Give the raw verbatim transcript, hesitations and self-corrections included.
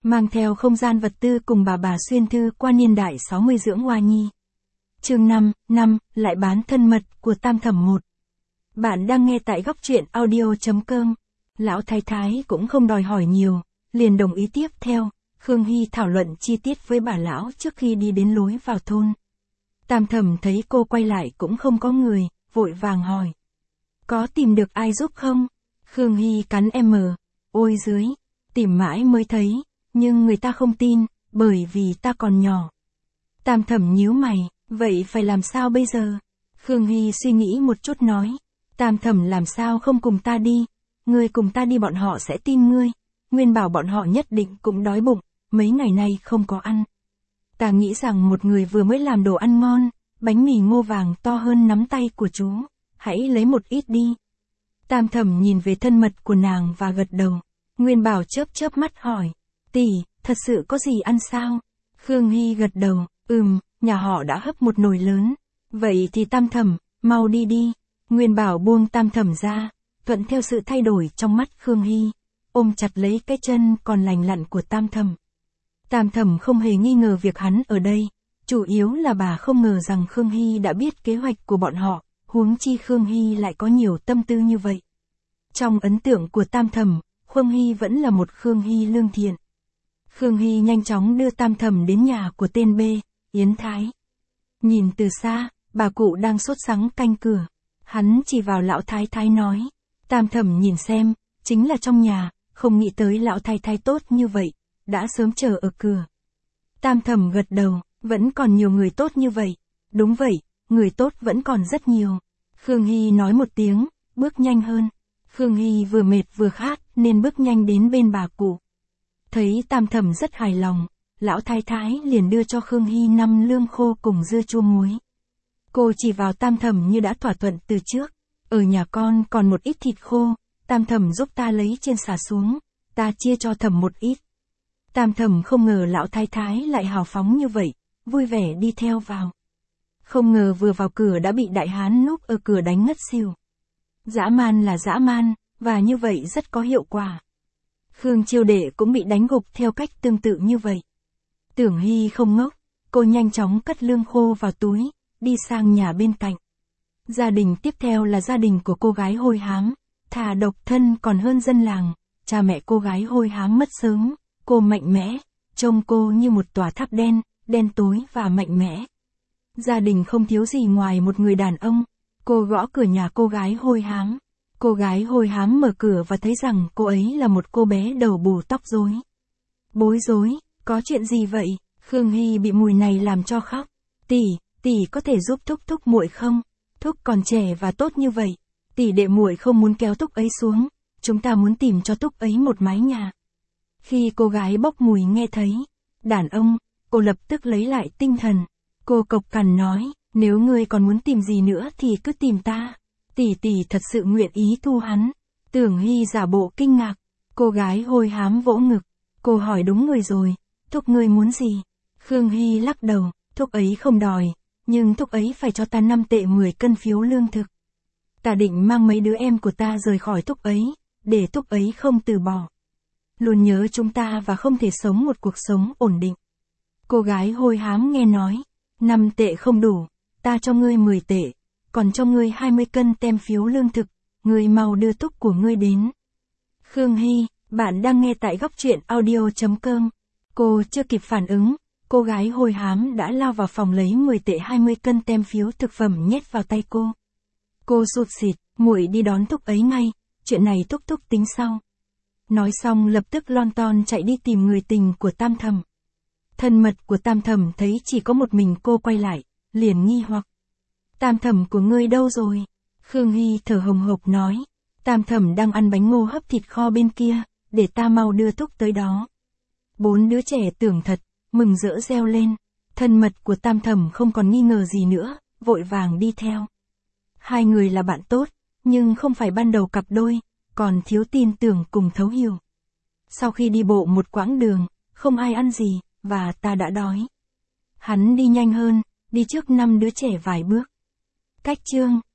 mang theo không gian vật tư cùng bà bà xuyên thư qua niên đại sáu mươi dưỡng hoa nhi. Chương năm, năm, lại bán thân mật của Tam Thẩm một. Bạn đang nghe tại góc truyện audio chấm com. Lão thái thái cũng không đòi hỏi nhiều, liền đồng ý tiếp theo. Khương Hy thảo luận chi tiết với bà lão trước khi đi đến lối vào thôn. Tam Thẩm thấy cô quay lại cũng không có người, vội vàng hỏi. Có tìm được ai giúp không? Khương Hy cắn em mờ. Ôi dưới, tìm mãi mới thấy, nhưng người ta không tin, bởi vì ta còn nhỏ. Tam Thẩm nhíu mày, vậy phải làm sao bây giờ? Khương Hy suy nghĩ một chút nói. Tam Thẩm làm sao không cùng ta đi? Ngươi cùng ta đi bọn họ sẽ tin ngươi. Nguyên bảo bọn họ nhất định cũng đói bụng, mấy ngày nay không có ăn. Ta nghĩ rằng một người vừa mới làm đồ ăn ngon, bánh mì ngô vàng to hơn nắm tay của chú, hãy lấy một ít đi. Tam Thẩm nhìn về thân mật của nàng và gật đầu. Nguyên bảo chớp chớp mắt hỏi, tỷ, thật sự có gì ăn sao? Khương Hy gật đầu, ừm, nhà họ đã hấp một nồi lớn. Vậy thì Tam Thẩm, mau đi đi. Nguyên bảo buông Tam Thẩm ra, thuận theo sự thay đổi trong mắt Khương Hy, ôm chặt lấy cái chân còn lành lặn của Tam Thẩm. Tam Thẩm không hề nghi ngờ việc hắn ở đây, chủ yếu là bà không ngờ rằng Khương Hy đã biết kế hoạch của bọn họ, huống chi Khương Hy lại có nhiều tâm tư như vậy. Trong ấn tượng của Tam Thẩm, Khương Hy vẫn là một Khương Hy lương thiện. Khương Hy nhanh chóng đưa Tam Thẩm đến nhà của tên B, Yến Thái. Nhìn từ xa, bà cụ đang sốt sắng canh cửa. Hắn chỉ vào lão thái thái nói. Tam Thẩm nhìn xem, chính là trong nhà, không nghĩ tới lão thái thái tốt như vậy, đã sớm chờ ở cửa. Tam Thẩm gật đầu, vẫn còn nhiều người tốt như vậy. Đúng vậy, người tốt vẫn còn rất nhiều. Khương Hy nói một tiếng, bước nhanh hơn. Khương Hy vừa mệt vừa khát nên bước nhanh đến bên bà cụ. Thấy Tam Thẩm rất hài lòng, lão thái thái liền đưa cho Khương Hy năm lương khô cùng dưa chua muối. Cô chỉ vào Tam Thẩm như đã thỏa thuận từ trước. Ở nhà con còn một ít thịt khô, Tam Thẩm giúp ta lấy trên xả xuống, ta chia cho Thẩm một ít. Tam Thẩm không ngờ lão thái thái lại hào phóng như vậy, vui vẻ đi theo vào. Không ngờ vừa vào cửa đã bị đại hán núp ở cửa đánh ngất xỉu. Dã man là dã man, và như vậy rất có hiệu quả. Khương Chiêu Đệ cũng bị đánh gục theo cách tương tự như vậy. Tưởng Hy không ngốc, cô nhanh chóng cất lương khô vào túi, đi sang nhà bên cạnh. Gia đình tiếp theo là gia đình của cô gái hôi hám, thà độc thân còn hơn dân làng. Cha mẹ cô gái hôi hám mất sớm, cô mạnh mẽ, trông cô như một tòa tháp đen, đen tối và mạnh mẽ. Gia đình không thiếu gì ngoài một người đàn ông. Cô gõ cửa nhà cô gái hôi hám. Cô gái hôi hám mở cửa và thấy rằng cô ấy là một cô bé đầu bù tóc rối. Bối rối, có chuyện gì vậy? Khương Hy bị mùi này làm cho khóc. Tỷ, tỷ có thể giúp Thúc Thúc muội không? Thúc còn trẻ và tốt như vậy. Tỷ đệ muội không muốn kéo Thúc ấy xuống. Chúng ta muốn tìm cho Thúc ấy một mái nhà. Khi cô gái bốc mùi nghe thấy đàn ông, cô lập tức lấy lại tinh thần. Cô cộc cằn nói, nếu ngươi còn muốn tìm gì nữa thì cứ tìm ta. Tỷ tỷ thật sự nguyện ý thu hắn. Tưởng Hy giả bộ kinh ngạc. Cô gái hôi hám vỗ ngực. Cô hỏi đúng người rồi. Thúc ngươi muốn gì? Khương Hy lắc đầu. Thúc ấy không đòi. Nhưng thúc ấy phải cho ta năm tệ mười cân phiếu lương thực. Ta định mang mấy đứa em của ta rời khỏi thúc ấy. Để thúc ấy không từ bỏ. Luôn nhớ chúng ta và không thể sống một cuộc sống ổn định. Cô gái hôi hám nghe nói. Năm tệ không đủ. Ta cho ngươi mười tệ. Còn cho ngươi hai mươi cân tem phiếu lương thực. Ngươi mau đưa thúc của ngươi đến. Khương Hy, bạn đang nghe tại góc truyện audio chấm com. Cô chưa kịp phản ứng. Cô gái hôi hám đã lao vào phòng lấy mười tệ hai mươi cân tem phiếu thực phẩm nhét vào tay cô. Cô sụt sịt, muội đi đón thúc ấy ngay. Chuyện này thúc thúc tính sau. Nói xong lập tức lon ton chạy đi tìm người tình của Tam Thẩm. Thân mật của Tam Thẩm thấy chỉ có một mình cô quay lại, liền nghi hoặc. Tam Thẩm của ngươi đâu rồi? Khương Hy thở hồng hộc nói. Tam Thẩm đang ăn bánh ngô hấp thịt kho bên kia, để ta mau đưa thúc tới đó. Bốn đứa trẻ tưởng thật, mừng rỡ reo lên. Thân mật của Tam Thẩm không còn nghi ngờ gì nữa, vội vàng đi theo. Hai người là bạn tốt, nhưng không phải ban đầu cặp đôi, còn thiếu tin tưởng cùng thấu hiểu. Sau khi đi bộ một quãng đường, không ai ăn gì, và ta đã đói. Hắn đi nhanh hơn, đi trước năm đứa trẻ vài bước. Cách chương